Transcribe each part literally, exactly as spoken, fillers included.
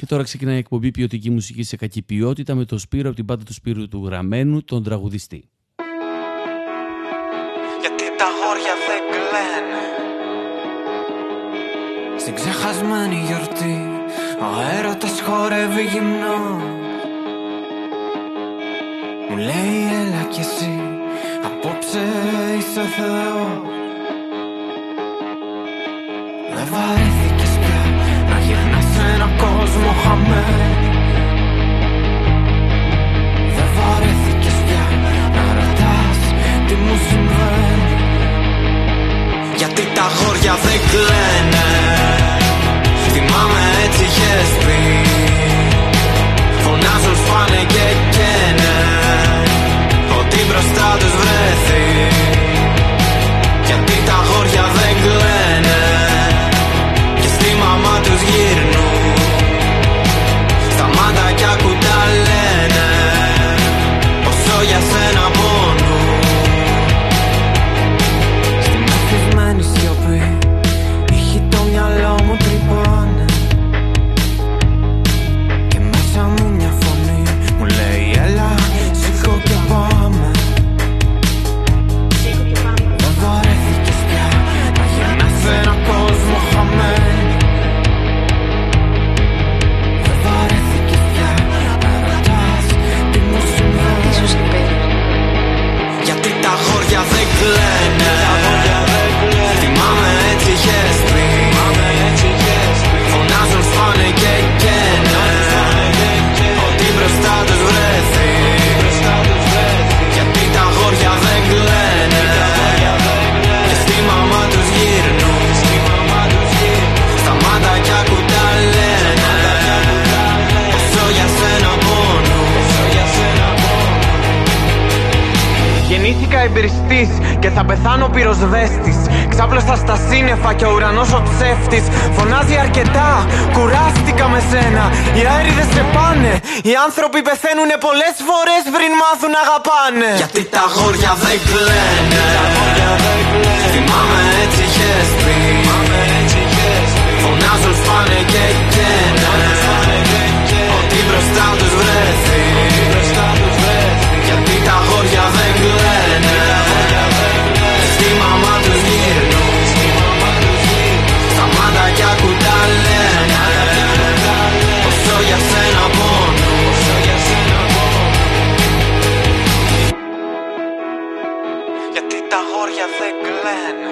Και τώρα ξεκινάει η εκπομπή Ποιοτική Μουσική σε Κακή Ποιότητα με τον Σπύρο από την πάντα του Σπύρου του Γραμμένου, τον τραγουδιστή. Γιατί τα αγόρια δεν κλαίνε. Στην ξεχασμένη γιορτή ο έρωτας χορεύει γυμνό. Μου λέει έλα κι εσύ, απόψε είσαι ο Θεός. Δεν βαρέθηκες πια να γυρνάς σε έναν κόσμο χαμένο. Δεν βαρέθηκες πια να ρωτάς τι μου συμβαίνει. Γιατί τα αγόρια δεν κλαίνε. Θυμάμαι έτσι είχες πει. Φωνάζουν, σπάνε και καίνε ό,τι μπροστά τους βρέθει. Γιατί τα αγόρια δεν κλαίνε. Και στη μαμά τους γυρνούν στα μάτια κι ακού τα λένε πόσο για σένα πονούν. Στη μεθυσμένη σιωπή είχε το μυαλό μου τρυπώνε. Και μέσα μου μια φωνή μου λέει έλα σήκω και πάμε. Δεν βαρέθηκες πια να γυρνάς σε έναν κόσμο χαμένο. Δεν βαρέθηκες πια να ρωτάς τι μου συμβαίνει. Γιατί τα αγόρια δεν κλαίνε. Θυμάμαι έτσι είχες πει. Φωνάζουν, σπάνε και καίνε ό,τι μπροστά τους βρέθει. Γιατί τα αγόρια δεν κλαίνε. Και στη μαμά τους γυρνούν στα μάτια κι ακού τα λένε πόσο για σένα πονούν. Γεννήθηκα εμπειριστής και θα πεθάνω πυροσβέστης. Ξάπλωσα στα σύννεφα και ο ουρανός ο ψεύτης. Φωνάζει αρκετά, κουράστηκα με σένα. Οι αέριδες σε πάνε. Οι άνθρωποι πεθαίνουνε πολλές φορές πριν μάθουν να αγαπάνε. Γιατί τα αγόρια δεν κλαίνε. Θυμάμαι έτσι είχες πει. Φωνάζουν, σπάνε και καίνε ό,τι μπροστά τους βρέθει. Γιατί τα αγόρια δεν κλαίνε. Στη μαμά τους γυρνούν στα μάτια κι ακού τα λένε πόσο για σένα πονούν. Γιατί τα αγόρια δεν κλαίνε.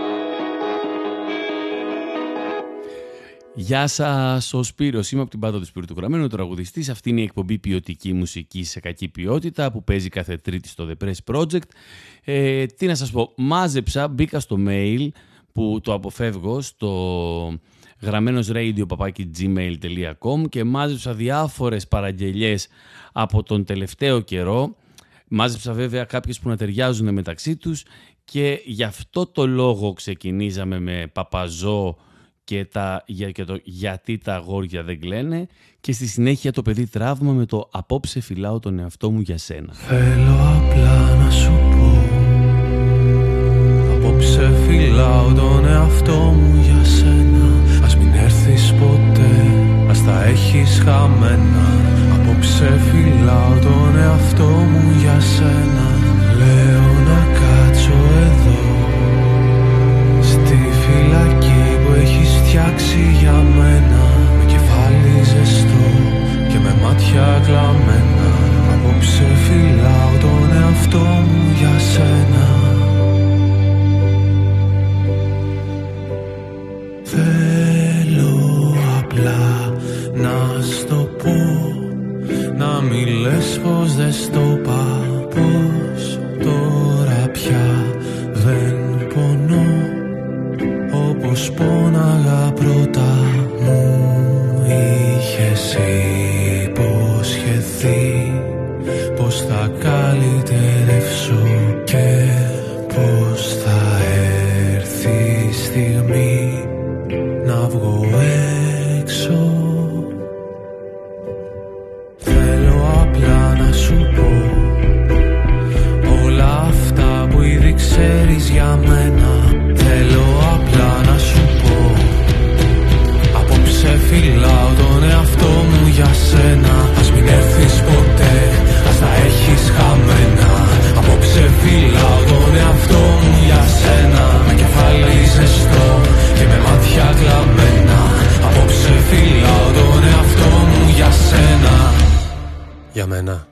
Γεια σας, ο Σπύρος. Είμαι από την πάντα του Σπύρου του Γραμμένου, ο τραγουδιστής. Αυτή είναι η εκπομπή Ποιοτική Μουσική σε Κακή Ποιότητα που παίζει κάθε Τρίτη στο The Press Project. Ε, τι να σας πω, μάζεψα, μπήκα στο mail που το αποφεύγω στο γραμμένος radio παπάκι gmail τελεία com και μάζεψα διάφορες παραγγελιές από τον τελευταίο καιρό. Μάζεψα βέβαια κάποιες που να ταιριάζουν μεταξύ τους και γι' αυτό το λόγο ξεκινήσαμε με Παπαζό και, τα, για, και το γιατί τα αγόρια δεν κλαίνε και στη συνέχεια το παιδί τραύμα με το απόψε φυλάω τον εαυτό μου για σένα. Θέλω απλά να σου πω απόψε φυλάω τον εαυτό μου για σένα. Ας μην έρθεις ποτέ, ας τα έχεις χαμένα. Απόψε φυλάω τον εαυτό μου για σένα. Λέω να κάτσω εδώ στη φυλακή που έχεις φτιάξει για μένα. Με κεφάλι ζεστό και με μάτια κλαμμένα. Απόψε φυλάω τον εαυτό μου για σένα. Θέλω απλά να στο πω, να μη λες πως δεν στο είπα, πως τώρα πια δεν πονώ όπως πόναγα πρώτα. Μου είχες υποσχεθεί πως θα καλυτερεύσω και πως θα έρθει η στιγμή να βγω έξω. Θέλω απλά να σου πω Για μένα.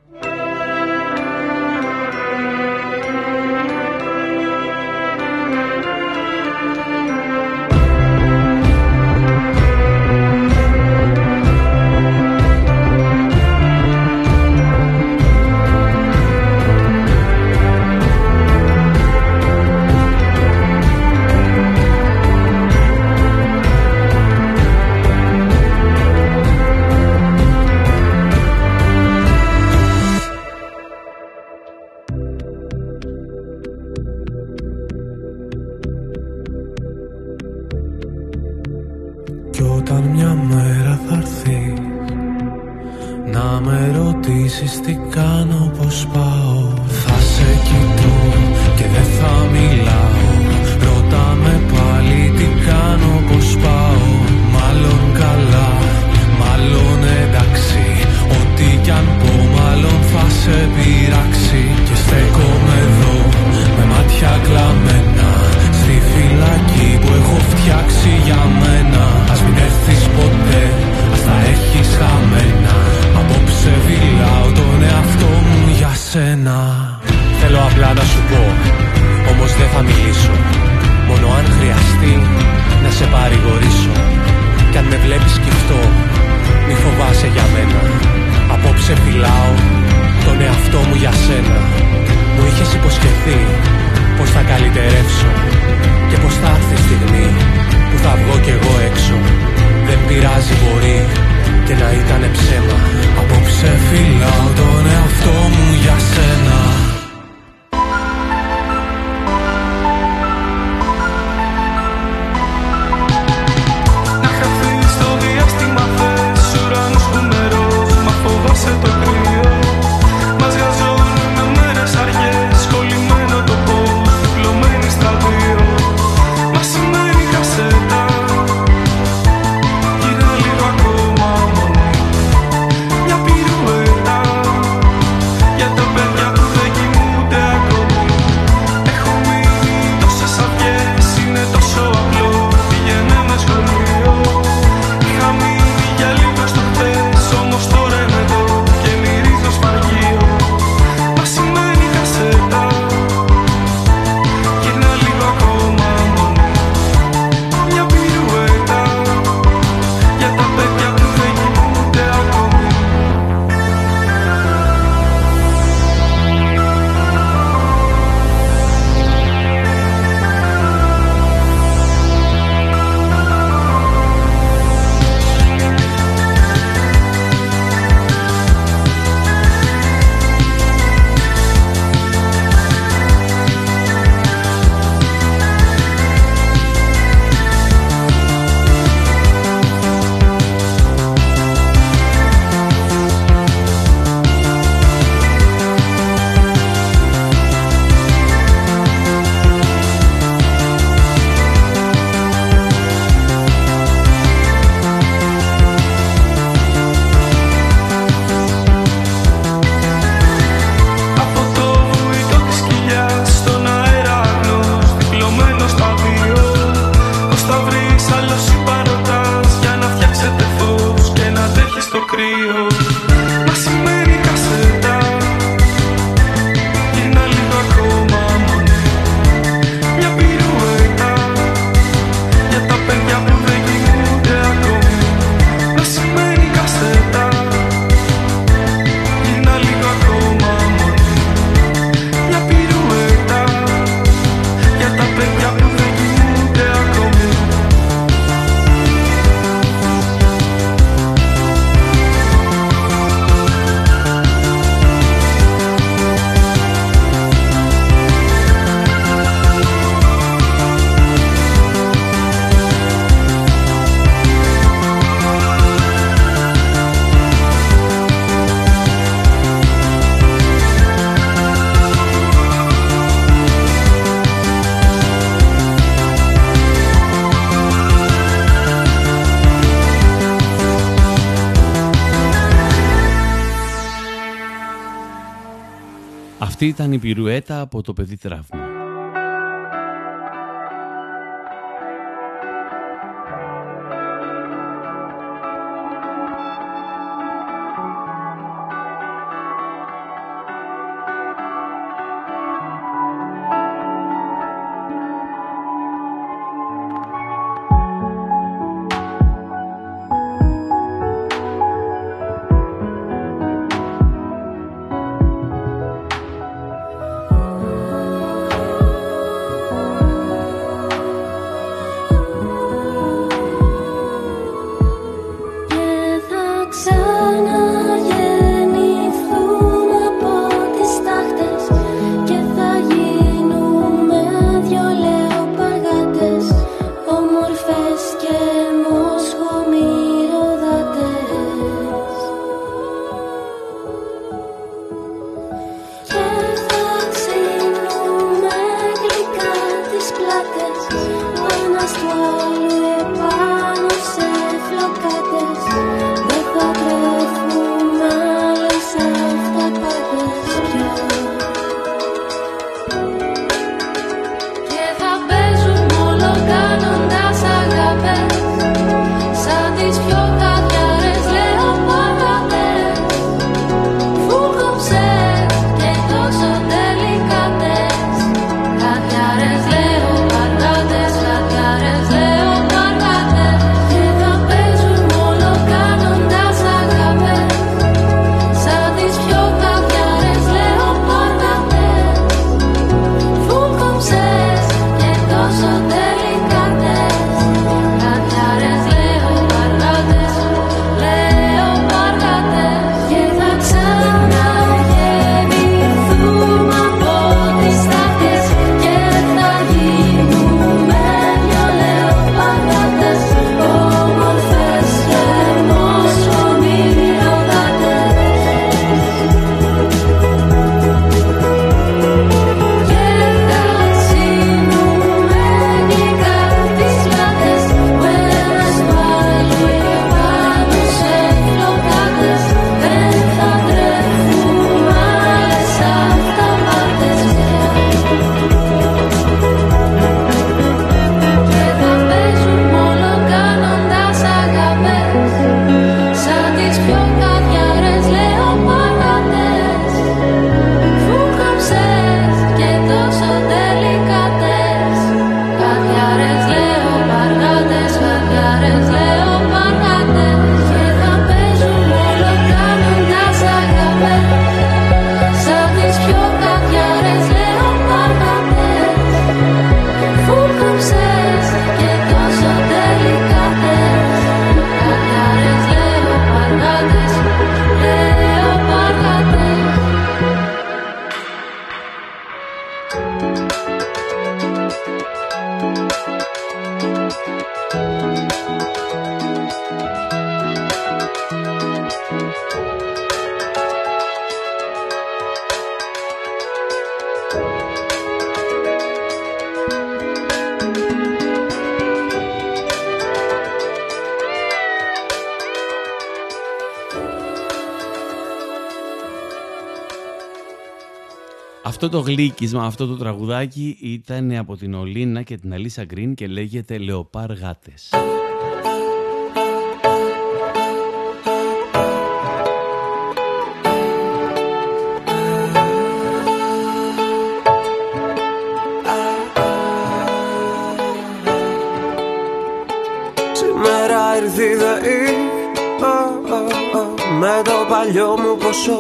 Όταν μια μέρα θα έρθεις να με ρωτήσεις τι κάνω, πως πάω, θα σε κοιτώ και δεν θα μιλάω. Ρώτα με πάλι τι κάνω, πως πάω. Μάλλον καλά, μάλλον εντάξει. Ό,τι κι αν πω μάλλον θα σε πειράξει. Και στέκομαι εδώ με μάτια κλαμμένα στη φυλακή που έχω φτιάξει για μένα. Ας μην έρθεις ποτέ, ας τα έχεις χαμένα. Απόψε φυλάω τον εαυτό μου για σένα. Θέλω απλά να σου πω, όμως δεν θα μιλήσω. Μόνο αν χρειαστεί να σε παρηγορήσω. Κι αν με βλέπεις σκυφτό, μη φοβάσαι για μένα. Απόψε φυλάω τον εαυτό μου για σένα. Μου είχες υποσχεθεί πως θα καλυτερεύσω και πως θα έρθει η στιγμή που θα βγω κι εγώ έξω. Δεν πειράζει, μπορεί και να ήτανε ψέμα. Απόψε φυλάω τον εαυτό μου για σένα. Να χαθείς στο διάστημα, θες ουρανούς κουμερός. Μα φοβάσαι το κρύο. Μας γαζώνουν μέρες αργές, κολλημένο το πώς, διπλωμένοι στα δύο. Μα σημαίνει κασέτα, γύρνα λίγο ακόμα μόνη. Μια πυρουέτα για τα παιδιά που δεν κοιμούνται ακόμη. Έχω μείνει τόσες αυγές, είναι τόσο απλό, πήγαινε με σχολείο. Είχα μείνει για λίγο στο χθες, όμως τώρα είμαι εδώ και μυρίζω σφαγείο. Μα σημαίνει κασέτα, γύρνα λίγο ακόμα μόνη. Μια πυρουέτα για τα παιδιά που δεν κοιμούνται ακόμη. Από το βουητό της κοιλιάς στον αέρα αγνός, διπλωμένο στα δύο. Πώς θα βρεις άλλο συμπαρωτάς για να φτιάξετε φως και να αντέχεις το κρύο. Μα σημαίνει κασέτα, γύρνα λίγο ακόμα μόνη. Μια πυρουέτα για τα παιδιά που δεν κοιμούνται ακόμη. Μα σημαίνει κασέτα, γύρνα λίγο ακόμα μόνη. Μια πυρουέτα για τα παιδιά που δεν κοιμούνται ακόμη. Αυτή ήταν η πυρουέτα από το παιδί τραύμα. Αυτό το γλύκισμα, αυτό το τραγουδάκι ήταν από την Ολίνα και την Αλίσσα Γκριν και λέγεται «Λεοπάρ γάτες». Σήμερα ήρθε η ΔΕΗ με το παλιό μου ποσό.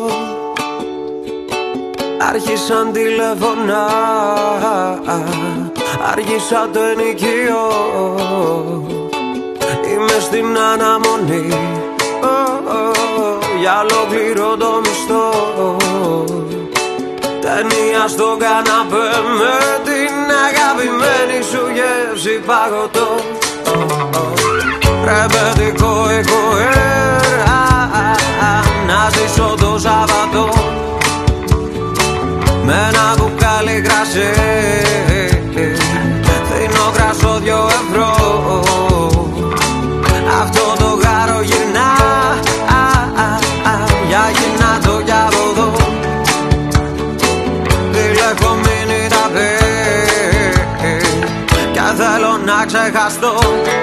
Άρχισαν τηλεφωνά, άργησα το ενοικείο. Είμαι στην αναμονή για ολόκληρο το μισθό. Ταινία στον καναπέ με την αγαπημένη σου γεύση παγωτό. Ρεμπετικό έχω να ζήσω το Σαββατό με ένα μπουκάλι κρασί, φθηνό κρασό δυο ευρώ. Αυτό το γάρο γυρνά, για γυρνά το κι από εδώ. Έχω μείνει τα πει και θέλω να ξεχαστώ.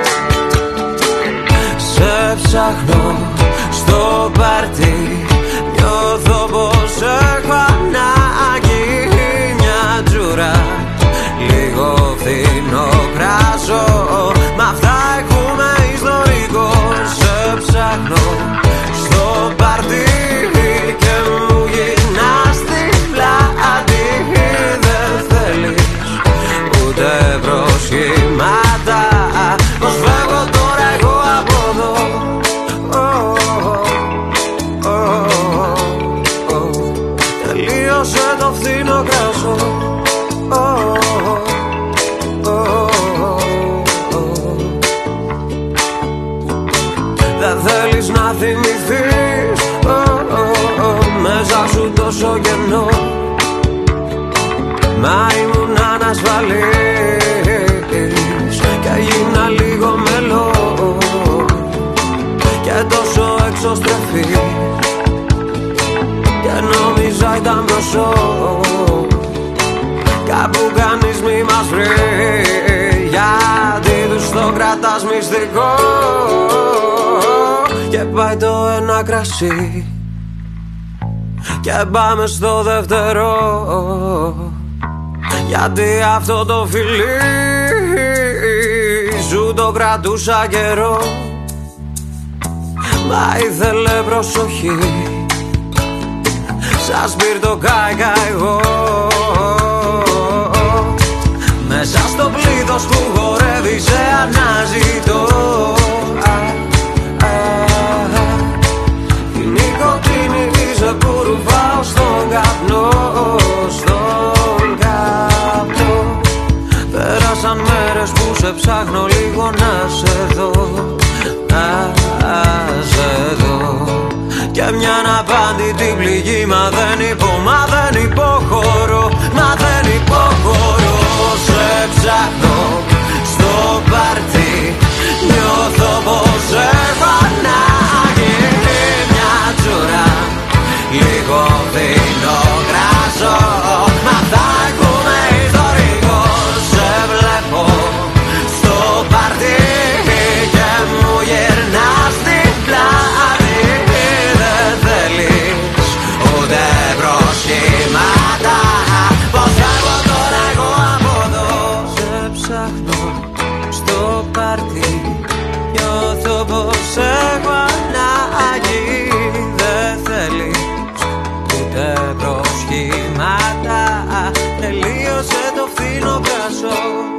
Σε ψάχνω στο πάρτι, νιώθω πως έχω ανάγκη μια τζούρα, λίγο φθηνό κράσο, μ' αυτά έχουμε ιστορικό. Σε ψάχνω στο πάρτι και μου γυρνάς στην πλάτη. Δεν θέλεις ούτε προσχήματα, πως φεύγω τώρα εγώ από εδώ. Τελείωσε το φθηνό κράσο. Δεν θέλεις να θυμηθείς μέσα σου τόσο κενό. Μα ήμουν ανασφαλής και έγινα λίγο μελό και τόσο εξωστρεφής και νόμιζα ήταν μπροσό. Κάπου κανείς μη μας βρει, γιατί τους το κρατάς μυστικό. Και πάει το ένα κρασί και πάμε στο δεύτερο, γιατί αυτό το φιλί σου το κρατούσα καιρό. Μα ήθελε προσοχή, σαν σπίρτο κάηκα εγώ. Μέσα στο πλήθος που χορεύει σε αναζητώ. Η νοικοτήνη είσαι που ρουφάω στον καπνό, στον καπνό. Πέρασαν μέρες που σε ψάχνω λίγο να σε δω, να σε δω. Και μια αναπάντητη πληγή, μα δεν υπό, μα δεν υποχωρώ, μα δεν υποχωρώ. Σε ψάχνω στο πάρτι, νιώθω πως έχω ανάγκη μια τζούρα, λίγο φθηνό κράσο, μα θα έχουμε ιστορικό. Σε βλέπω στο πάρτι και μου γυρνάς στην πλάτη. Δεν θέλεις ούτε προσχήματα, πως έχω τώρα εγώ από εδώ. Σε ψάχνω στο πάρτι, νιώθω πως έχω ανάγκη. Δεν θέλεις ούτε προσχήματα, τελείωσε το φθηνό κράσο.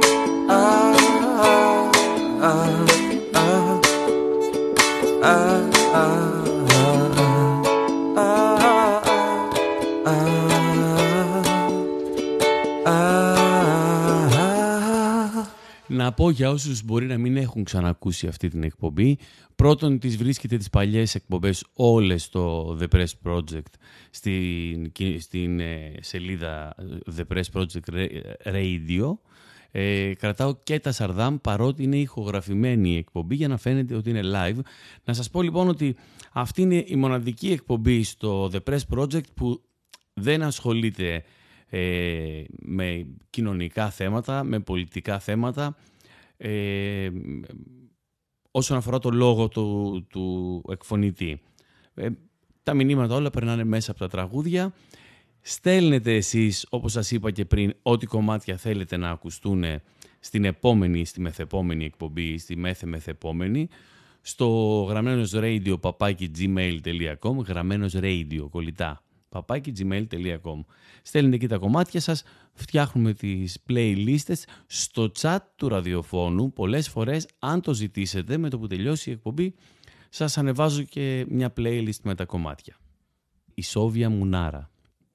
Να πω για όσους μπορεί να μην έχουν ξανακούσει αυτή την εκπομπή, πρώτον τις βρίσκετε τις παλιές εκπομπές όλες στο The Press Project, στην, στην ε, σελίδα The Press Project Radio. Ε, κρατάω και τα Σαρδάμ, παρότι είναι ηχογραφημένη η εκπομπή, για να φαίνεται ότι είναι live. Να σας πω λοιπόν ότι αυτή είναι η μοναδική εκπομπή στο The Press Project που δεν ασχολείται ε, με κοινωνικά θέματα, με πολιτικά θέματα, ε, όσον αφορά το λόγο του, του εκφωνητή. Ε, τα μηνύματα όλα περνάνε μέσα από τα τραγούδια. Στέλνετε εσείς, όπως σας είπα και πριν, ό,τι κομμάτια θέλετε να ακουστούν στην επόμενη, στη μεθεπόμενη εκπομπή, στη μέθε μεθεπόμενη, στο γραμμένος radio παπάκι gmail τελεία com, γραμμένος radio κολλητά παπάκι gmail τελεία com. Στέλνετε εκεί τα κομμάτια σας, φτιάχνουμε τις playlists στο chat του ραδιοφώνου. Πολλές φορές, αν το ζητήσετε, με το που τελειώσει η εκπομπή, σας ανεβάζω και μια playlist με τα κομμάτια. Η Σόβια Μουνάρα.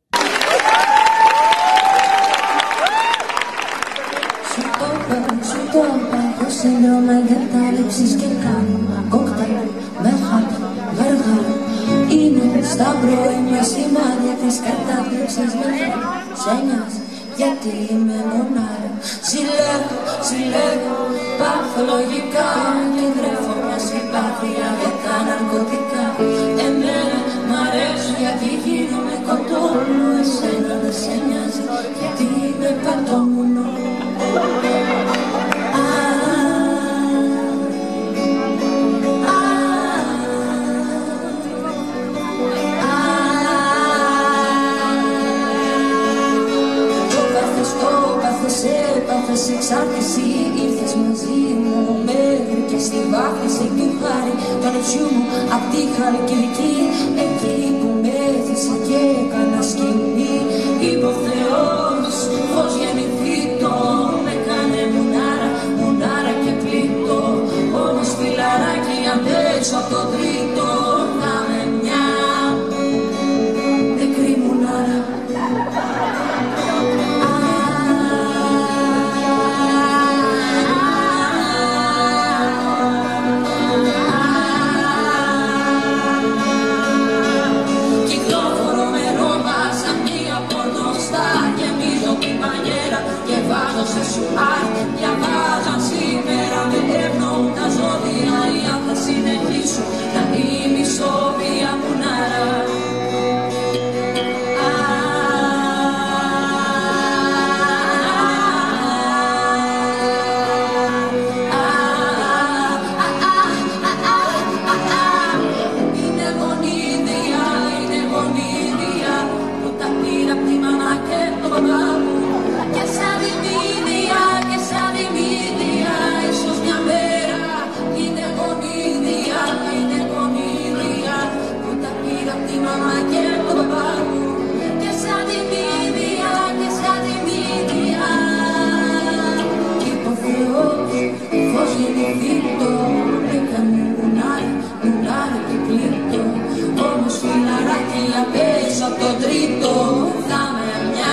Σου το είπα, σου το είπα, έχω σύνδρομο εγκατάλειψης και κάνω κόκτελ με χάπι, βεργά. Είναι στα πρωί με σημάδια της κατάθλιψης με φέρει. Σε νοιάζει γιατί είμαι μονάρα. Συλλέγω, συλλέγω παθολογικά και τρέφω μια συμπάθεια για τα ναρκωτικά. Εμένα μ' αρέσει γιατί γίνομαι κοντόλο. Εσένα δεν σε νοιάζει γιατί είμαι πατόμουνο. Έπαθες εξάρτηση, ήρθες μαζί μου μέχρι και στη βάθηση του χάρη του ανεψιού μου απ' τη Χαλκιδική, εκεί που με έθισε και έκανα σκηνή. Είπε ο Θεός πως γεννηθήτω, με κάνε μουνάρα, μουνάρα και πλήττω. Όμως φιλαράκι αντέξω απ' το τρίτο, να με μια νεκρή μουνάρα. Σε σουάρ, διαβάζαν σήμερα με ευνοούν τα ζώδια. Ή αν θα συνεχίσω να είμαι η Σόβια Μουνάρα. Είναι γονίδια, είναι γονίδια που τα πήρα απ' τη μαμά και το παπά μου. Και σαν δημίδια, και σαν δημίδια, ίσως μια μέρα είναι γονίδια, είναι γονίδια που τα πήρα απ' τη μαμά και το παπά μου. Και σαν δημίδια, και σαν δημίδια, είπε ο Θεός πως γεννηθήτω, έκανε μουνάρι, μουνάρι και πλήττω. Όμως φιλαράκι απ' έξω απ' το τρίτο, θα με μια.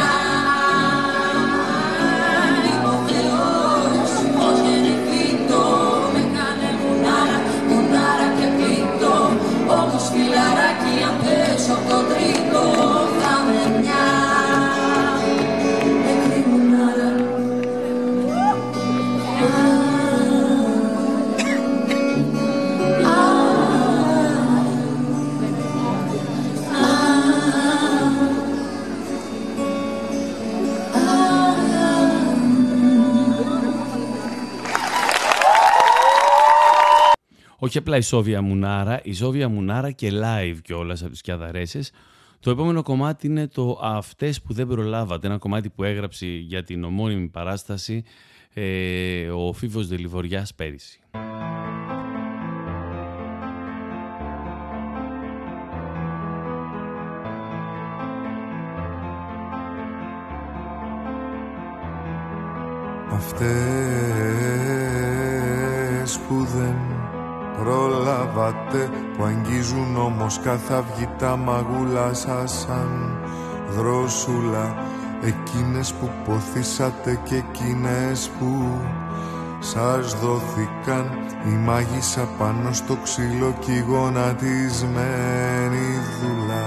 Όμως φιλαράκι απ' έξω απ' το τρίτο, θα με μια νεκρή μουνάρα. Όχι απλά η Σόβια Μουνάρα, η Σόβια Μουνάρα και live κιόλας από τις Κιαδαρέσες. Το επόμενο κομμάτι είναι το «Αυτές που δεν προλάβατε», ένα κομμάτι που έγραψε για την ομώνυμη παράσταση ε, ο Φίβος Δελιβοριάς πέρυσι. Αυτές που δεν προλάβατε, που αγγίζουν όμως καθαυγητά μαγούλα σας σαν δρόσουλα. Εκείνες που ποθήσατε και εκείνες που σας δόθηκαν. Η μάγισσα πάνω στο ξύλο κι η γονατισμένη δούλα.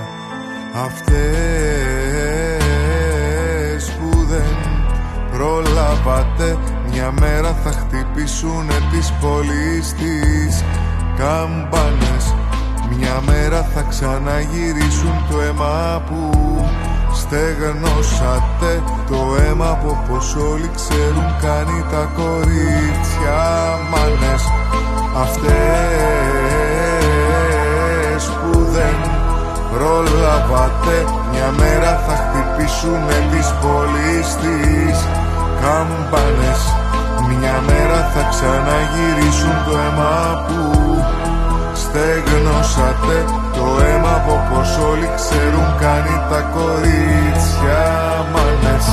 Αυτές που δεν προλάβατε, μια μέρα θα χτυπήσουνε τις πόλεις τις καμπάνες. Μια μέρα θα ξαναγυρίσουν το αίμα που Στεγνώσατε το αίμα που όπως όλοι ξέρουν κάνει τα κορίτσια μάνες. Αυτές που δεν προλάβατε μια μέρα θα χτυπήσουνε τις πόλεις τις καμπάνες. Μια μέρα θα ξαναγυρίσουν το αίμα που στεγνώσατε. Το αίμα που όπως όλοι ξέρουν κάνει τα κορίτσια μάνες.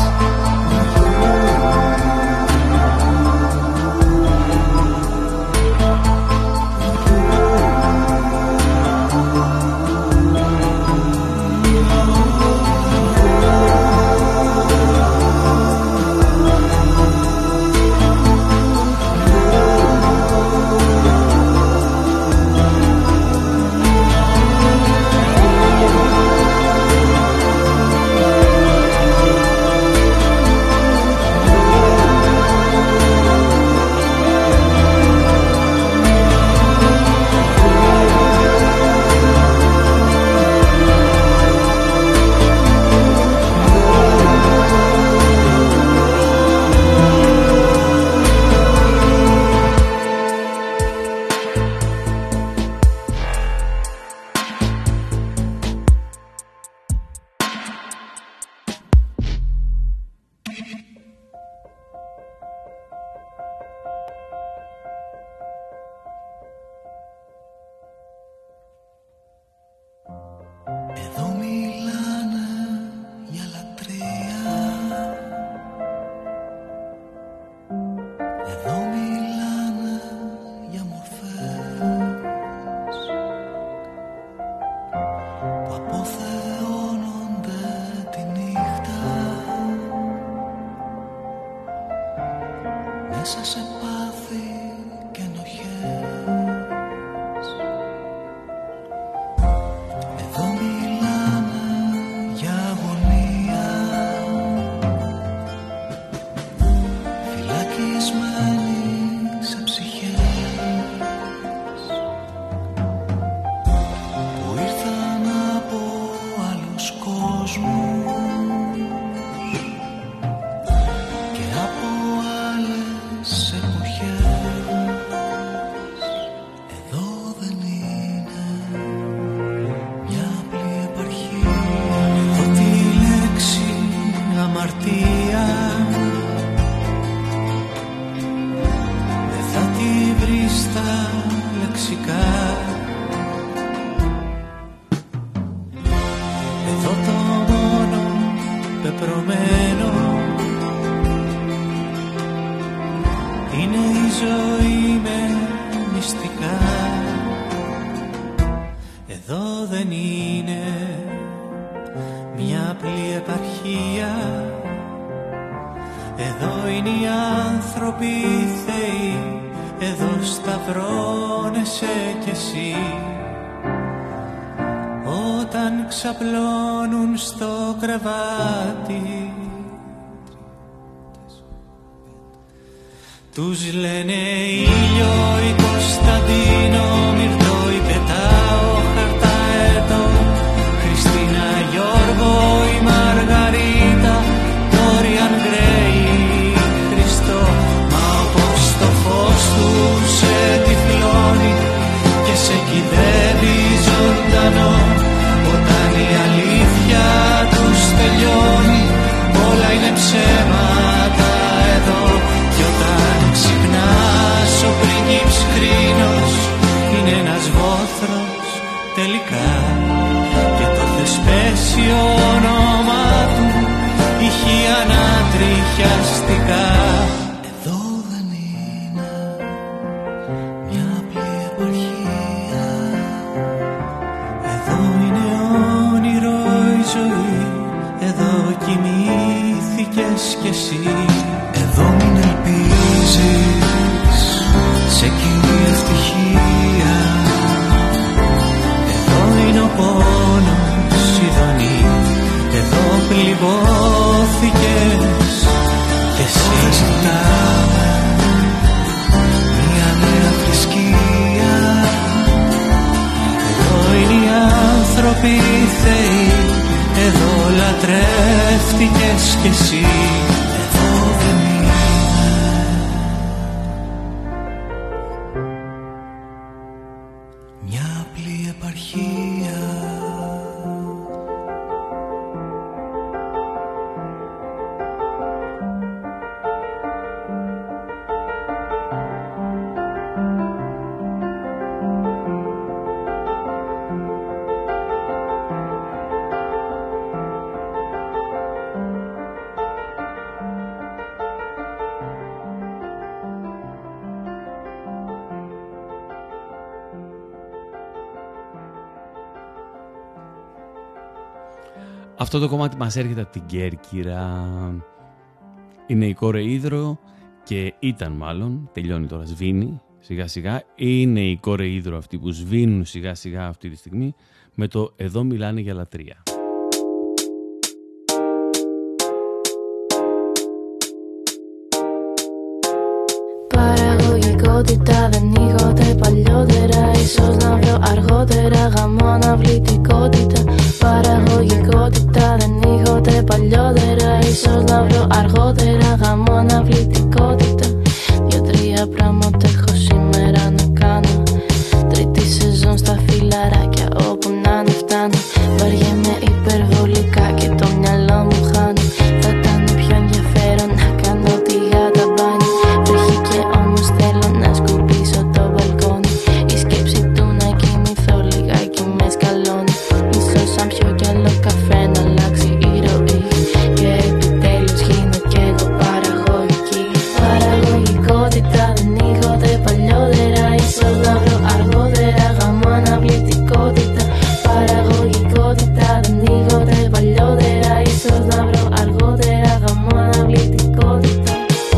Τους λένε ήλιο η Κωνσταντίνο, Μυρτώ η Πετάω, Χαρταέτο, Χριστίνα Γιώργο η Μαργαρίτα, Dorian Gray Χριστό. Μα όπως το φως του σε τυφλώνει και σε κυδεύει ζωντανό, όταν η αλήθεια τους τελειώνει όλα είναι ψέματα εδώ. Κι όταν ξυπνάς ο πρίγκιπς κρίνος είναι ένας βόθρος τελικά, και το θεσπέσιο όνομα του ηχεί ανατριχιαστικά. Εδώ δεν είναι μια απλή επαρχία, εδώ είναι όνειρο η ζωή, εδώ κοιμήθηκες κι εσύ. Εδώ μην ελπίζεις σε κοινή ευτυχία, εδώ είναι ο πόνος η δονή, εδώ πληγώθηκες κι εσύ. Εδώ ζητάμε μια νέα θρησκεία, εδώ είναι οι άνθρωποι θεοί, εδώ λατρεύουν Παντρεύτηκες κι εσύ, εδώ δεν είμαι. Μια απλή επαρχία. Αυτό το κομμάτι μας έρχεται από την Κέρκυρα. Είναι η Κόρε Ύδρο και ήταν μάλλον, τελειώνει τώρα, σβήνει σιγά σιγά. Είναι η Κόρε Ύδρο αυτοί που σβήνουν σιγά σιγά αυτή τη στιγμή με το «Εδώ μιλάνε για λατρεία». Παραγωγικότητα δεν είχατε παλιότερα. Ίσως να βρω αργότερα γαμώ αναβλητικότητα. Παραγωγικότητα δεν είχατε παλιότερα. Ίσως να βρω αργότερα γαμώ αναβλητικότητα. Δύο-τρία πράγματα έχω σήμερα να κάνω. Τρίτη σεζόν στα φιλαράκια όπου να είναι φτάνω. Βαριέμαι υπερβολικά και το μυαλό μου χάνω. Θα ήταν πιο ενδιαφέρον να κάνω τη γάτα μπάνι. Βρέχει και όμως θέλω να σκουπίσω το μπαλκόνι. Η σκέψη του να κοιμηθώ λιγάκι με σκαλώνει. Ίσως σαν πιω κι άλλο καφέ να αλλάξει η ροή. Και επιτέλους γίνω κι εγώ παραγωγική. Παραγωγικότητα δεν είχατε παλιότερα. Ίσως να βρω αργότερα γαμώ αναβλητικότητα. Παραγωγικότητα δεν είχατε παλιότερα. Ίσως να βρω αργότερα γαμώ αναβλητικότητα.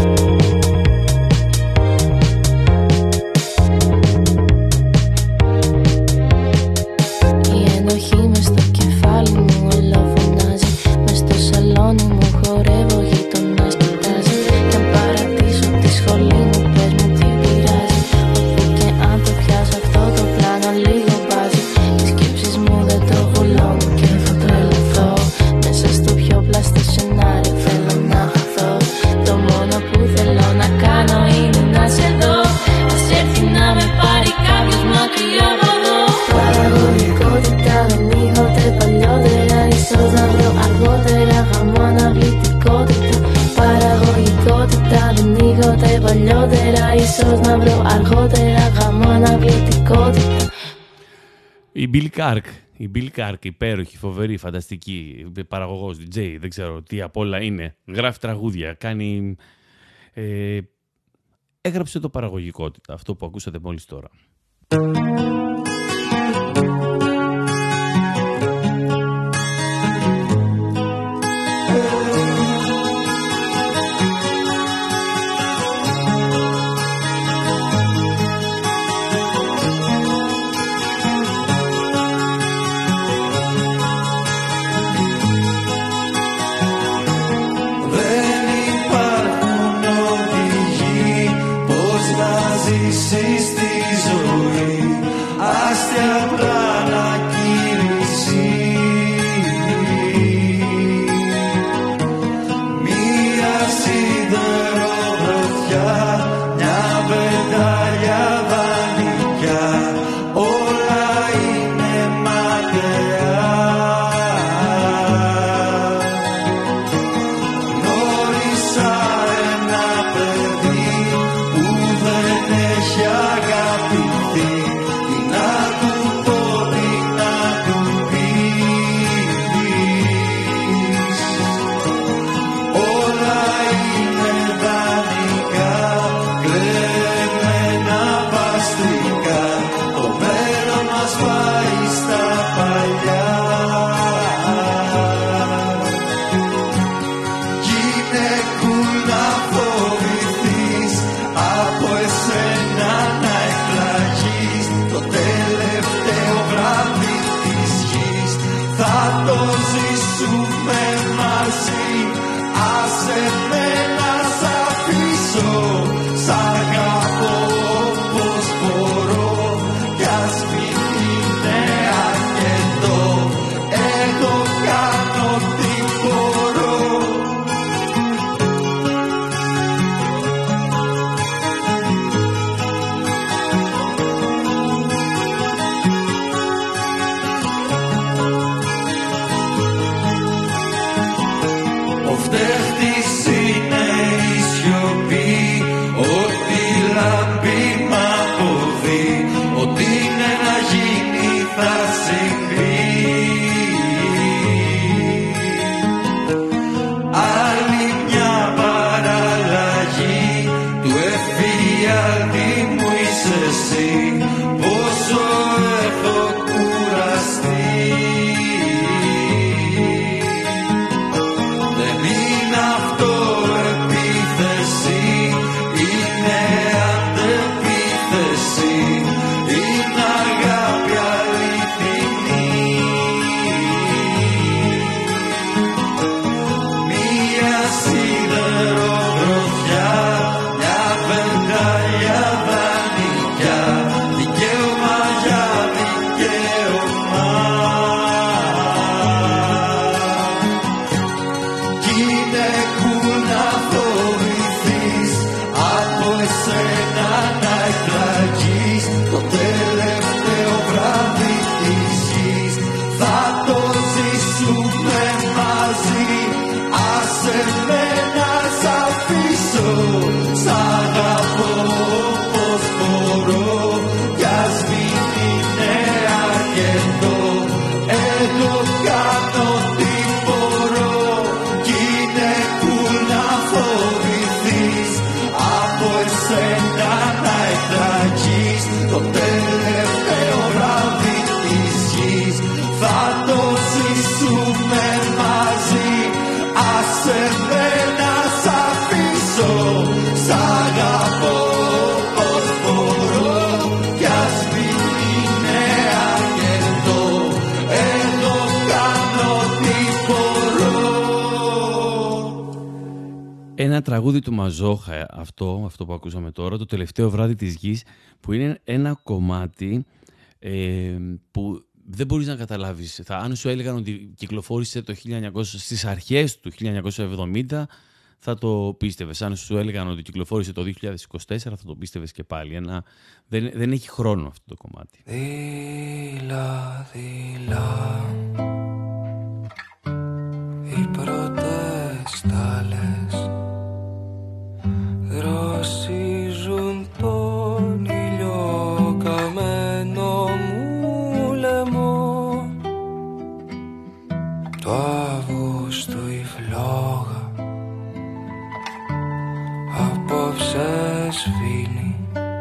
Η ενοχή μες στο κεφάλι μου ολοφωνάζει. Μες στο σαλόνι μου χορεύω, γείτονας κοιτάζει. Κι αν παρατήσω τη σχολή μου πες μου τι πειράζει. Όπου και αν το πιάσω αυτό το πλάνο λίγο μπάζει. Οι σκέψεις μου δεν το βουλώνουν και θα τρελαθώ. Μέσα στο πιο πλαστό σενάριο θέλω να χαθώ. Το μόνο που θέλω να κάνω είναι να σε δω. Ας έρθει να με πάρει κάποιος μακριά από εδώ. Παραγωγικότητα δεν είχατε παλιότερα. Ίσως να βρω αργότερα γαμώ αναβλητικότητα. Παραγωγικότητα δεν είχατε παλιότερα. Ίσως να βρω αργότερα γαμώ αναβλητικότητα. Η Bill Kark, η Bill Kark, υπέροχη, φοβερή, φανταστική, παραγωγός, ντι τζέι, δεν ξέρω τι απ' όλα είναι. Γράφει τραγούδια, κάνει... Ε, έγραψε το παραγωγικότητα, αυτό που ακούσατε μόλις τώρα. Δεν υπάρχουν οδηγοί πώς να ζήσεις τη ζωή. Ένα τραγούδι του Μαζόχα, αυτό, αυτό που ακούσαμε τώρα, το τελευταίο βράδυ της γης, που είναι ένα κομμάτι ε, που δεν μπορείς να καταλάβεις. Θα, αν σου έλεγαν ότι κυκλοφόρησε το χίλια εννιακόσια, στις αρχές του χίλια εννιακόσια εβδομήντα, θα το πίστευες. Αν σου έλεγαν ότι κυκλοφόρησε το δύο χιλιάδες είκοσι τέσσερα, θα το πίστευες και πάλι. Ένα, δεν, δεν έχει χρόνο αυτό το κομμάτι. Δειλά, δειλά, οι πρώτες στάλες δροσίζουν τον ήλιο καμένο μου λαιμό. Το Αύγουστο η φλόγα απόψε σβήνει.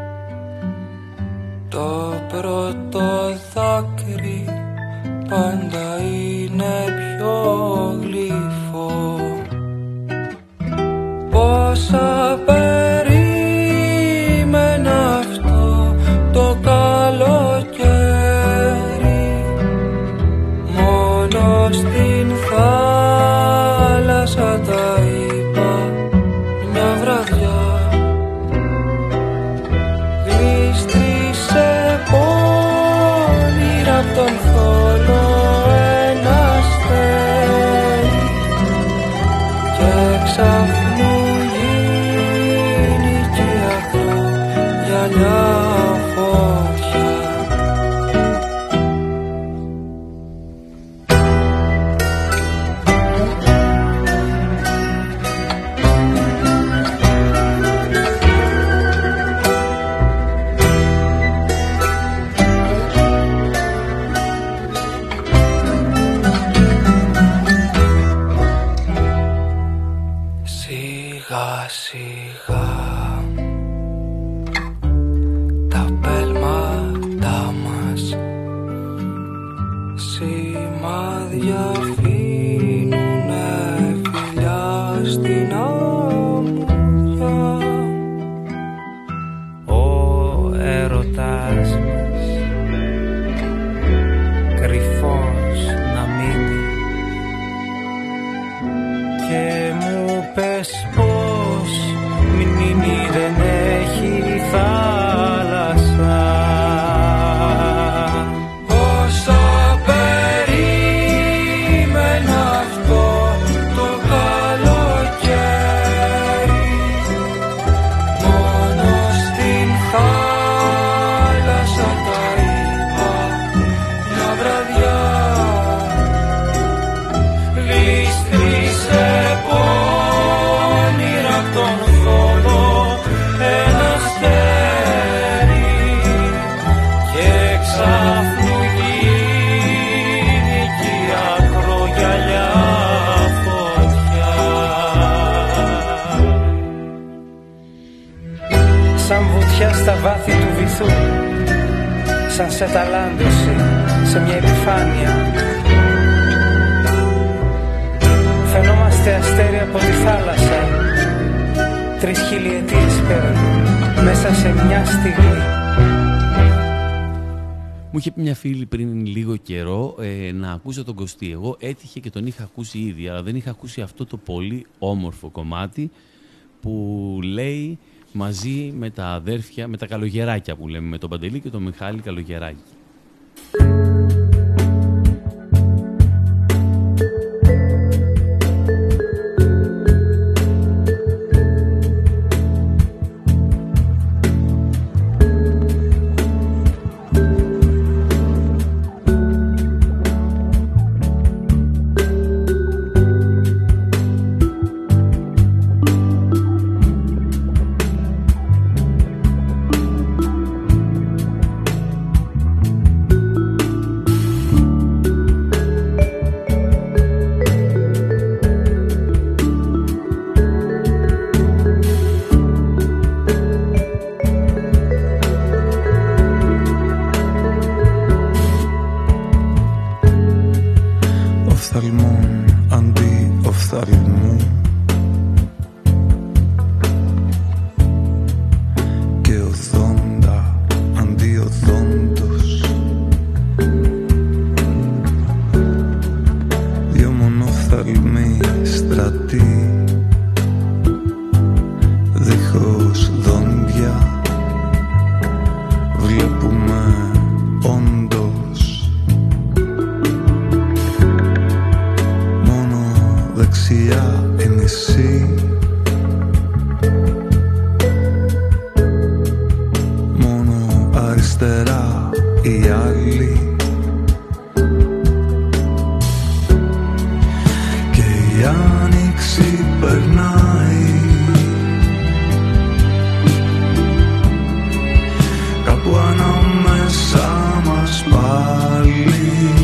Το πρώτο δάκρυ πάντα είναι πιο γλυφό. Πόσα περίμενα αυτό το καλοκαίρι, μόνο στην θάλασσα τα είπα μια βραδιά. Γλίστρισε πόνιρα απ' τον θόλο ένα αστέρι και ξαφνού γίνει κι αγρό γυαλιά φωτιά. Σιγά σιγά τα πέλματά μας σημάδια αφήνουνε φιλιά στην αμμουδιά. Ο έρωτας μας κρυφός να μείνει και μου πες πως μνήμη δεν έχει θάλασσα. Όσα περίμενα σε ταλάντωση, σε μια επιφάνεια. Φαινόμαστε αστέρια από τη θάλασσα, τρεις χιλιετίες πέρα, μέσα σε μια στιγμή. Μου είχε πει μια φίλη πριν λίγο καιρό ε, να ακούσω τον Κωστή. Εγώ έτυχε και τον είχα ακούσει ήδη, αλλά δεν είχα ακούσει αυτό το πολύ όμορφο κομμάτι που λέει μαζί με τα αδέρφια, με τα Καλογεράκια που λέμε, με τον Παντελή και τον Μιχάλη Καλογεράκη.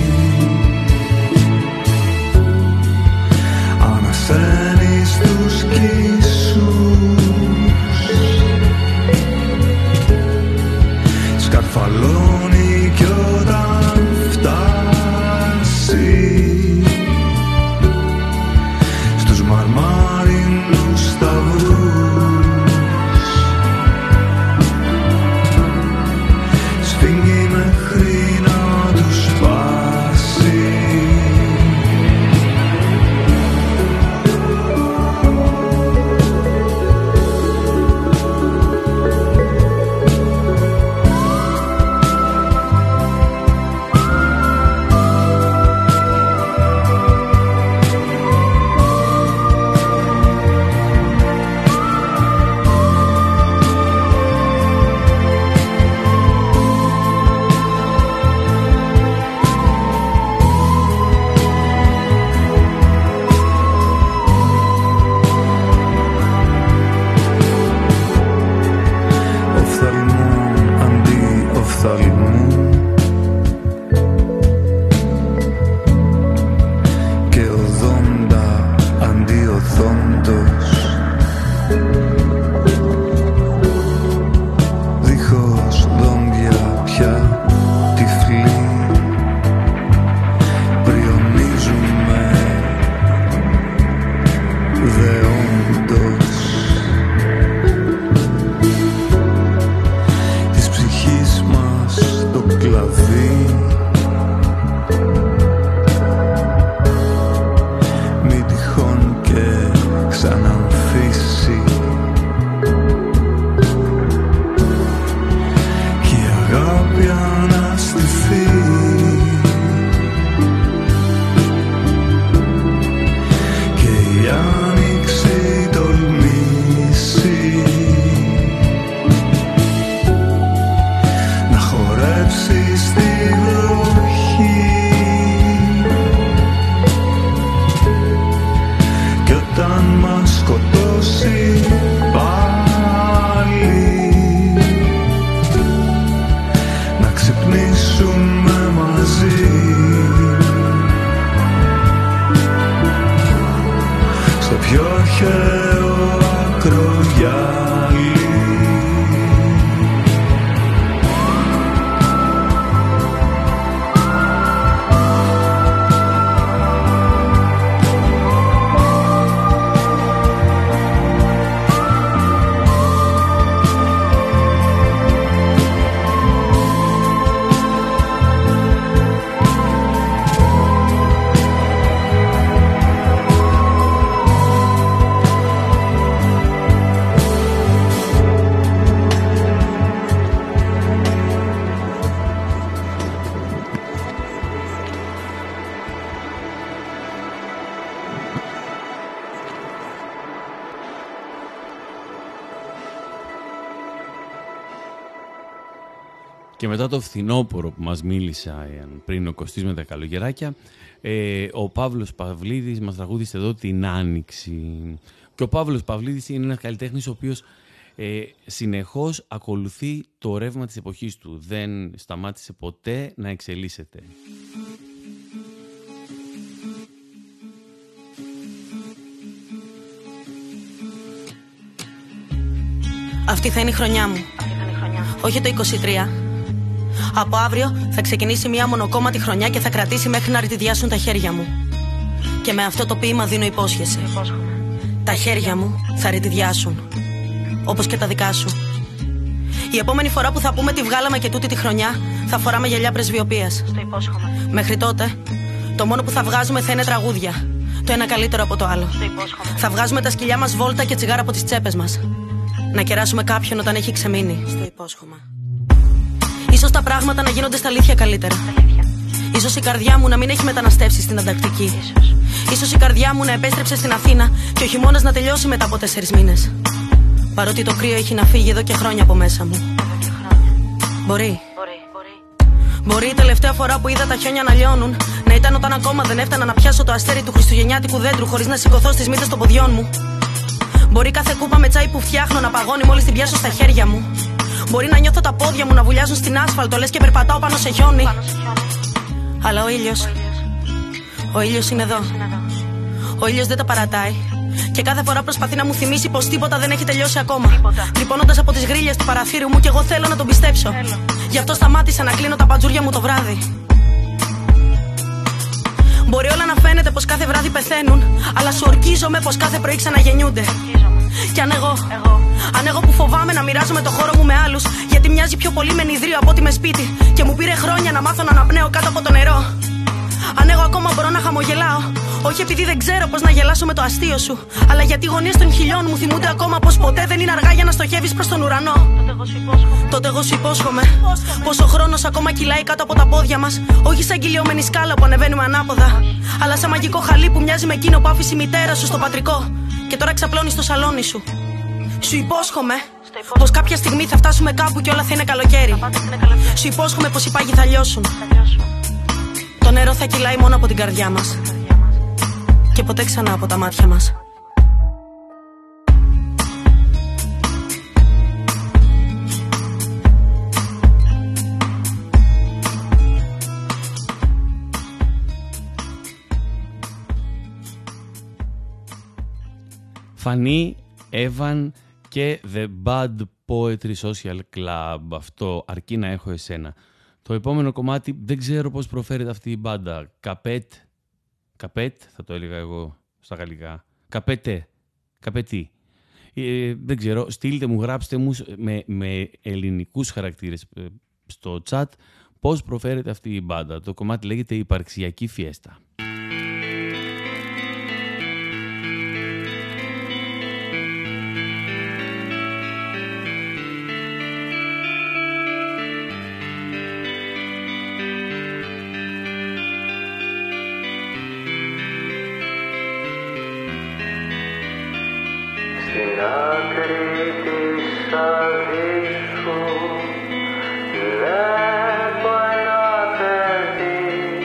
Ανασένεις τους Και μετά το φθινόπωρο που μας μίλησα πριν ο Κωστής με τα καλογεράκια, ε, ο Παύλος Παυλίδης μας τραγούδισε εδώ την Άνοιξη. Και ο Παύλος Παυλίδης είναι ένας καλλιτέχνης ο οποίος ε, συνεχώς ακολουθεί το ρεύμα της εποχής του. Δεν σταμάτησε ποτέ να εξελίσσεται. Αυτή θα είναι η χρονιά μου. Όχι το είκοσι τρία. Από αύριο θα ξεκινήσει μια μονοκόμματη χρονιά και θα κρατήσει μέχρι να ρητιδιάσουν τα χέρια μου. Και με αυτό το ποίημα δίνω υπόσχεση. Τα χέρια μου θα ρητιδιάσουν. Όπως και τα δικά σου. Η επόμενη φορά που θα πούμε τη βγάλαμε και τούτη τη χρονιά, θα φοράμε γυαλιά πρεσβειοποίησης. Το υπόσχομαι. Μέχρι τότε, το μόνο που θα βγάζουμε θα είναι τραγούδια. Το ένα καλύτερο από το άλλο. Το υπόσχομαι. Θα βγάζουμε τα σκυλιά μας βόλτα και τσιγάρα από τις τσέπες μας. Να κεράσουμε κάποιον όταν έχει ξεμείνει. Στο υπόσχομαι. Ίσως τα πράγματα να γίνονται στα αλήθεια καλύτερα. Ίσως η καρδιά μου να μην έχει μεταναστεύσει στην Ανταρκτική. Ίσως. Ίσως η καρδιά μου να επέστρεψε στην Αθήνα και ο χειμώνας να τελειώσει μετά από τέσσερις μήνες. Παρότι το κρύο έχει να φύγει εδώ και χρόνια από μέσα μου. Μπορεί. Μπορεί. Μπορεί. Μπορεί η τελευταία φορά που είδα τα χιόνια να λιώνουν να ήταν όταν ακόμα δεν έφτανα να πιάσω το αστέρι του χριστουγεννιάτικου δέντρου χωρίς να σηκωθώ στις μύτες των ποδιών μου. Μπορεί κάθε κούπα με τσάι που φτιάχνω να παγώνει μόλις την πιάσω στα χέρια μου. Μπορεί να νιώθω τα πόδια μου να βουλιάζουν στην άσφαλτο λες και περπατάω πάνω σε χιόνι. Αλλά ο ήλιος, ο ήλιος είναι εδώ. Ο ήλιος δεν τα παρατάει. Και κάθε φορά προσπαθεί να μου θυμίσει πως τίποτα δεν έχει τελειώσει ακόμα. Τρυπώνοντας από τις γρίλες του παραθύρου μου και εγώ θέλω να τον πιστέψω. Γι' αυτό σταμάτησα να κλείνω τα παντζούρια μου το βράδυ. Μπορεί όλα να φαίνεται πως κάθε βράδυ πεθαίνουν, αλλά σου ορκίζομαι πως κάθε πρωί ξαναγεννιούνται. Κι αν εγώ, εγώ, αν εγώ που φοβάμαι να μοιράζομαι το χώρο μου με άλλους, γιατί μοιάζει πιο πολύ με νηδρίο από ότι με σπίτι, και μου πήρε χρόνια να μάθω να αναπνέω κάτω από το νερό. Αν εγώ ακόμα μπορώ να χαμογελάω, όχι επειδή δεν ξέρω πως να γελάσω με το αστείο σου, αλλά γιατί οι γωνίες των χιλιών μου θυμούνται ακόμα πως ποτέ δεν είναι αργά για να στοχεύεις προς τον ουρανό. Τότε εγώ σου υπόσχομαι πως ο χρόνος ακόμα κυλάει κάτω από τα πόδια μας, όχι σαν κυλιόμενη σκάλα που ανεβαίνουμε ανάποδα, αλλά σαν μαγικό χαλί που μοιάζει με εκείνο που άφησε η μητέρα σου στο πατρικό και τώρα ξαπλώνει στο σαλόνι σου. Σου υπόσχομαι πως κάποια στιγμή θα φτάσουμε κάπου και όλα θα είναι καλοκαίρι. Σου υπόσχομαι πως οι πάγοι θα λιώσουν. Το νερό θα κυλάει μόνο από την καρδιά μας και ποτέ ξανά από τα μάτια μας. Φανή, Εύαν και The Bad Poetry Social Club. Αυτό αρκεί να έχω εσένα. Το επόμενο κομμάτι δεν ξέρω πώς προφέρεται αυτή η μπάντα. Καπέτ. Καπέτ θα το έλεγα εγώ στα γαλλικά. Καπέτε. Καπετή. Ε, δεν ξέρω. Στείλτε μου, γράψτε μου με, με ελληνικούς χαρακτήρες στο chat πώς προφέρεται αυτή η μπάντα. Το κομμάτι λέγεται Υπαρξιακή Φιέστα. Στην άκρη της αδύσου βλέπω ένα παιδί,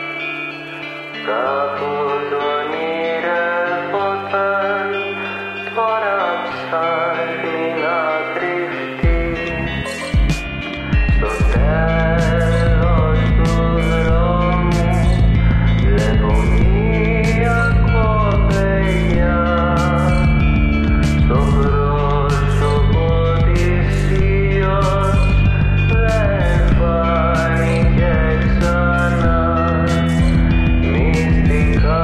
κάπου το ονειρεύονταν, τώρα ψάχνει να κρυφτεί. Στο τέλος του δρόμου βλέπω μία κοπελιά, στο πρόσωπο της ίος δεν φάνηκε ξανά. Μυστικά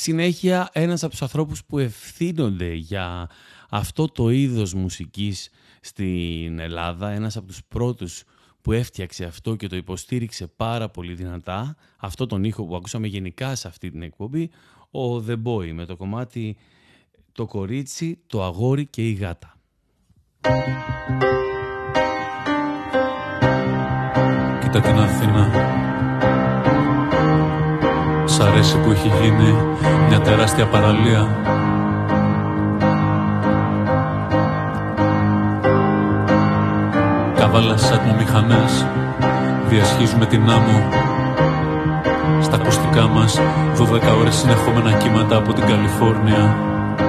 συνέχεια ένας από τους ανθρώπους που ευθύνονται για αυτό το είδος μουσικής στην Ελλάδα, ένας από τους πρώτους που έφτιαξε αυτό και το υποστήριξε πάρα πολύ δυνατά, αυτό τον ήχο που ακούσαμε γενικά σε αυτή την εκπομπή, ο The Boy με το κομμάτι «Το κορίτσι, το αγόρι και η γάτα». Κοίτα την Αθήνα, σ' αρέσει που έχει γίνει μια τεράστια παραλία. Καβάλας ατμομηχανές διασχίζουμε την άμμο. Στα ακουστικά μας δώδεκα ώρες συνεχόμενα κύματα από την Καλιφόρνια.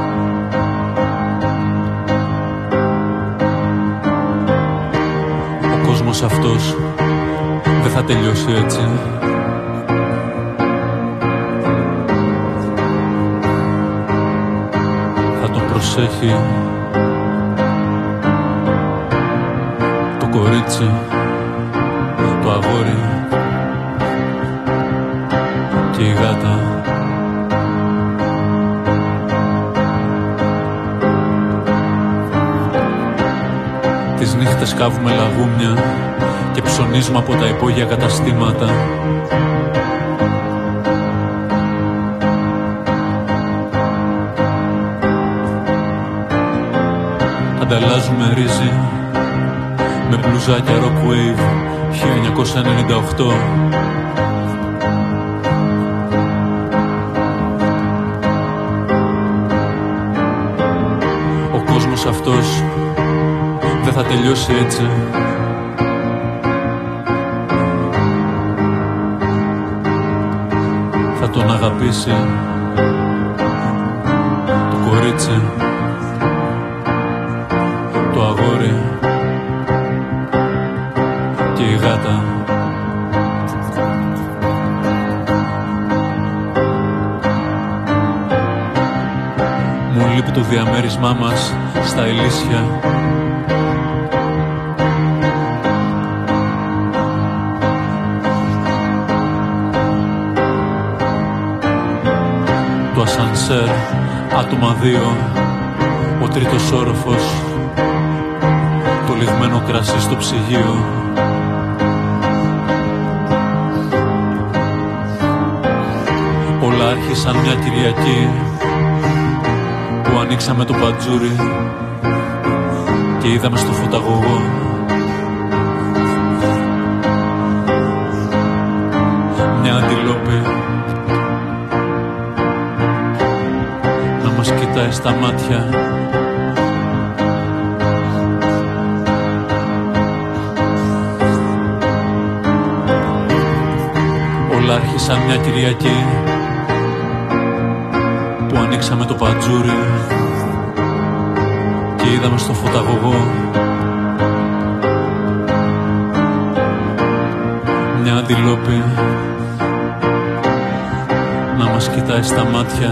Ο κόσμος αυτός δεν θα τελειώσει έτσι. Θα τον προσέχει το κορίτσι, το αγόρι και η γάτα. Τις νύχτες κάβουμε λαγούμια και ψωνίζουμε από τα υπόγεια καταστήματα. Ανταλλάζουμε ρύζι με μπλουζάκια Rockwave χίλια εννιακόσια ενενήντα οκτώ. Ο κόσμος αυτός δεν θα τελειώσει έτσι. Θα τον αγαπήσει το κορίτσι, το αγόρι και η γάτα. Μου λείπει το διαμέρισμά μας στα Ηλίσια. Το ασανσέρ, άτομα δύο, ο τρίτος όροφος, το λιγμένο κρασί στο ψυγείο. Όλα άρχισαν μια Κυριακή που ανοίξαμε το πατζούρι και είδαμε στο φωταγωγό μια αντιλόπη να μας κοιτάει στα μάτια. Όλα άρχισαν μια Κυριακή που ανοίξαμε το πατζούρι και είδαμε στο φωταγωγό μια αντιλόπη να μας κοιτάει στα μάτια.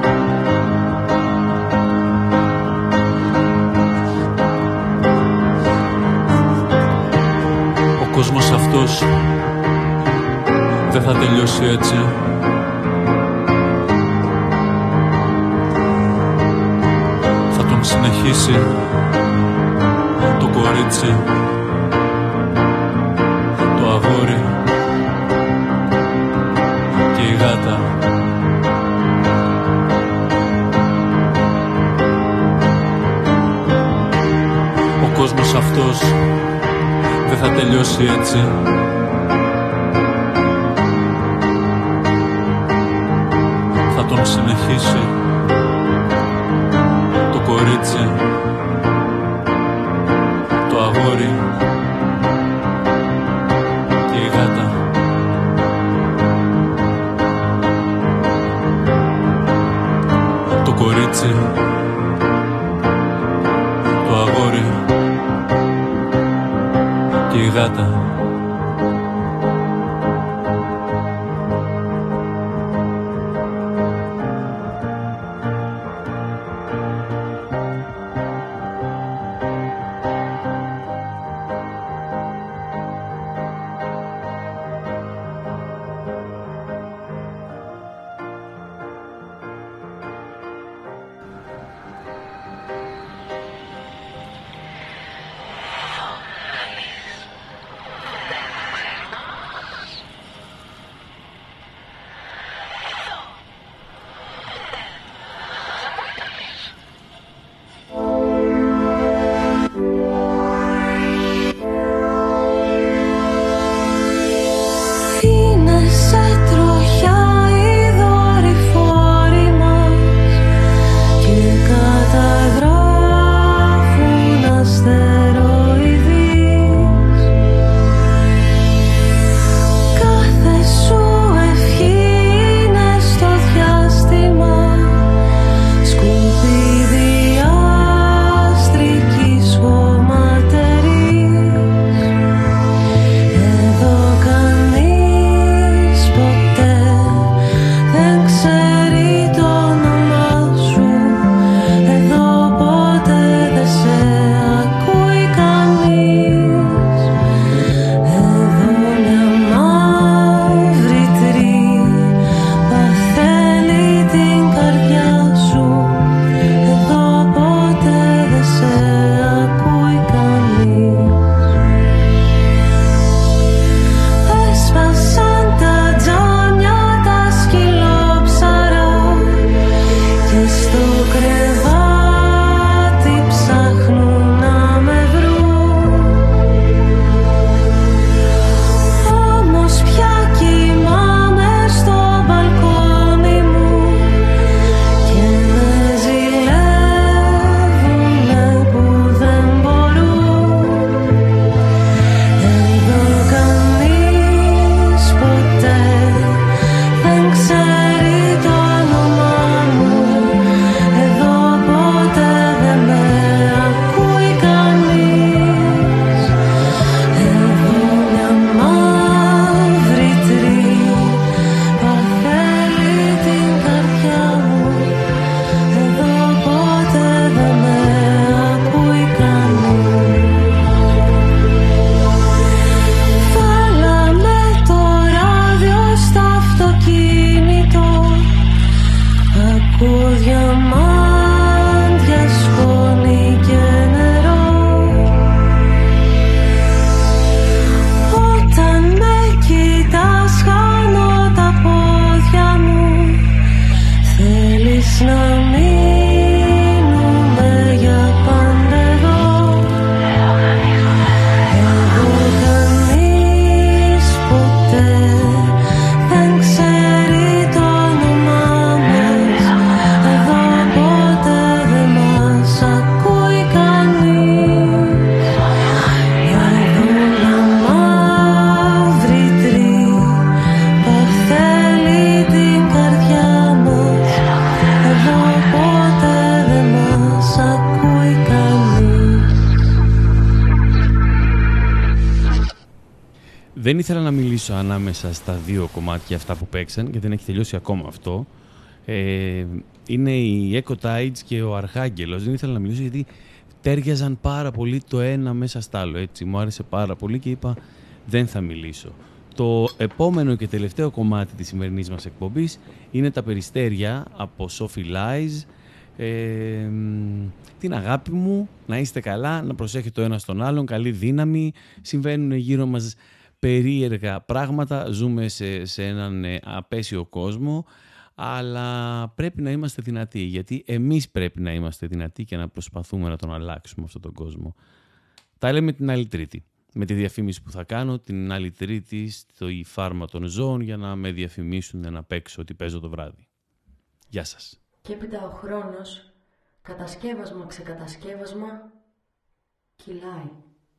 Ο κόσμος αυτός δεν θα τελειώσει έτσι. Θα τον συνεχίσει το κορίτσι, το αγόρι και η γάτα. Ο κόσμος αυτός δεν θα τελειώσει έτσι. Θα τον συνεχίσει το κορίτσι, το αγόρι και η γάτα. Το κορίτσι, το αγόρι και η γάτα. θέλει την καρδιά μας. Εδώ ποτέ δεν μας ακούει κανείς. Δεν ήθελα να μιλήσω ανάμεσα στα δύο κομμάτια αυτά που παίξαν, γιατί δεν έχει τελειώσει ακόμα αυτό. Ε, είναι η Echo Tides και ο Αρχάγγελος. Δεν ήθελα να μιλήσω γιατί τέριαζαν πάρα πολύ το ένα μέσα στ' άλλο. Έτσι, μου άρεσε πάρα πολύ και είπα δεν θα μιλήσω. Το επόμενο και τελευταίο κομμάτι της σημερινής μας εκπομπής είναι τα Περιστέρια από Sophie Lies. Ε, την αγάπη μου, να είστε καλά, να προσέχετε το ένα στον άλλον, καλή δύναμη. Συμβαίνουν γύρω μας περίεργα πράγματα, ζούμε σε, σε έναν απέσιο κόσμο, αλλά πρέπει να είμαστε δυνατοί, γιατί εμείς πρέπει να είμαστε δυνατοί και να προσπαθούμε να τον αλλάξουμε αυτόν τον κόσμο. Τα λέμε την άλλη Τρίτη, με τη διαφήμιση που θα κάνω την άλλη Τρίτη στο η Φάρμα των Ζώων, για να με διαφημίσουν να παίξω ότι παίζω το βράδυ. Γεια σας. Και έπειτα ο χρόνος, κατασκεύασμα, ξεκατασκεύασμα, κυλάει.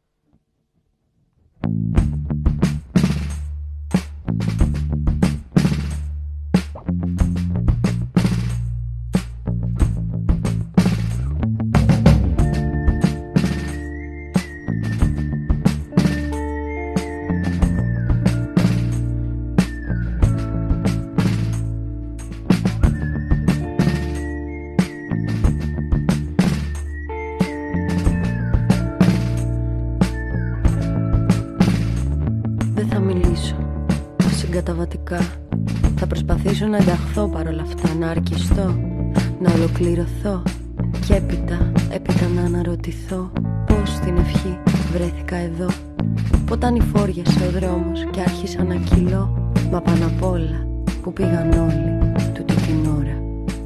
Θα προσπαθήσω να ενταχθώ παρόλα αυτά, να αρκιστώ, να ολοκληρωθώ και έπειτα, έπειτα να αναρωτηθώ πώς στην ευχή βρέθηκα εδώ. Όταν υφόριασε ο δρόμος και άρχισα να κυλώ, μα πάνω απ' όλα που πήγαν όλοι τούτη την ώρα.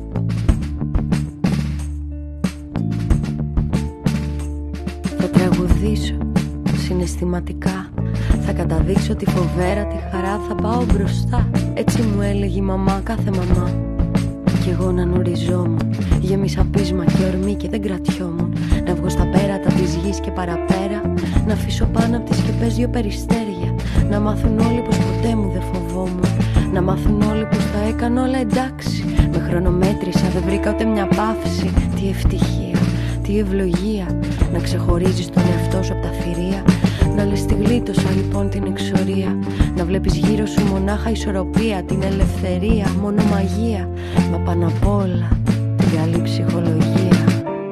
Θα τραγουδήσω συναισθηματικά, θα καταδείξω τη φοβέρα, τη χαρά, θα πάω μπροστά. Έτσι μου έλεγε η μαμά, κάθε μαμά. Κι εγώ να νουριζόμουν, γέμισα πείσμα και ορμή και δεν κρατιόμουν. Να βγω στα πέρατα της γης και παραπέρα, να αφήσω πάνω απ' τις σκεπές δυο περιστέρια. Να μάθουν όλοι πως ποτέ μου δεν φοβόμουν, να μάθουν όλοι πως τα έκανα όλα εντάξει. Με χρονομέτρησα, δεν βρήκα ούτε μια παύση. Τι ευτυχία, τι ευλογία, να ξεχωρίζεις τον εαυτό σου απ' τα θηρία. Να λες τη γλίτωσα λοιπόν την εξορία. Να βλέπεις γύρω σου μονάχα ισορροπία, την ελευθερία, μόνο μαγεία. Μα πάνω απ' όλα την καλή ψυχολογία.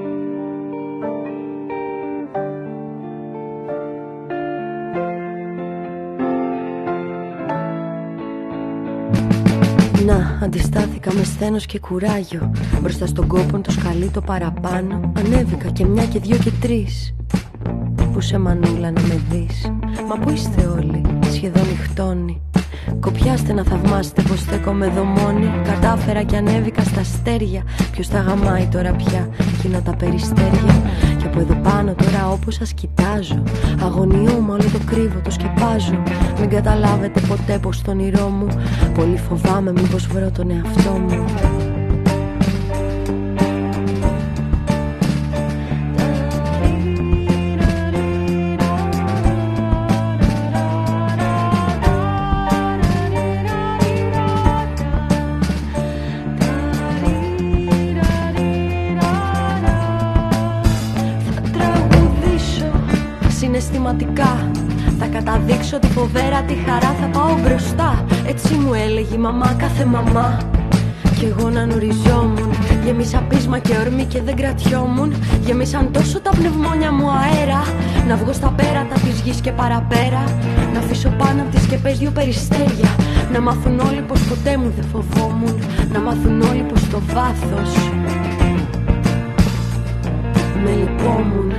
Να, αντιστάθηκα με σθένος και κουράγιο. Μπροστά στον κόπον το σκαλί το παραπάνω. Ανέβηκα και μια και δυο και τρεις. Πού σε μανούλα να με δεις. Μα πού είστε όλοι, σχεδόν νυχτώνει. Κοπιάστε να θαυμάσετε πως στέκομαι εδώ μόνη. Κατάφερα και ανέβηκα στα αστέρια. Ποιος τα γαμάει τώρα πια, εκείνα τα περιστέρια. Και από εδώ πάνω τώρα όπως σας κοιτάζω, αγωνιούμαι, όλο το κρύβω, το σκεπάζω. Μην καταλάβετε ποτέ πως το όνειρό μου, πολύ φοβάμαι μήπως βρω τον εαυτό μου. Συναισθηματικά θα καταδείξω τη φοβέρα, τη χαρά, θα πάω μπροστά. Έτσι μου έλεγε η μαμά, κάθε μαμά. Κι εγώ να νουριζόμουν, γεμίσα πείσμα και ορμή και δεν κρατιόμουν. Γεμίσαν τόσο τα πνευμόνια μου αέρα, να βγω στα πέρατα της γης και παραπέρα. Να αφήσω πάνω απ' τις σκεπές δυο περιστέρια. Να μάθουν όλοι πως ποτέ μου δεν φοβόμουν, να μάθουν όλοι πως το βάθος με λυπόμουν.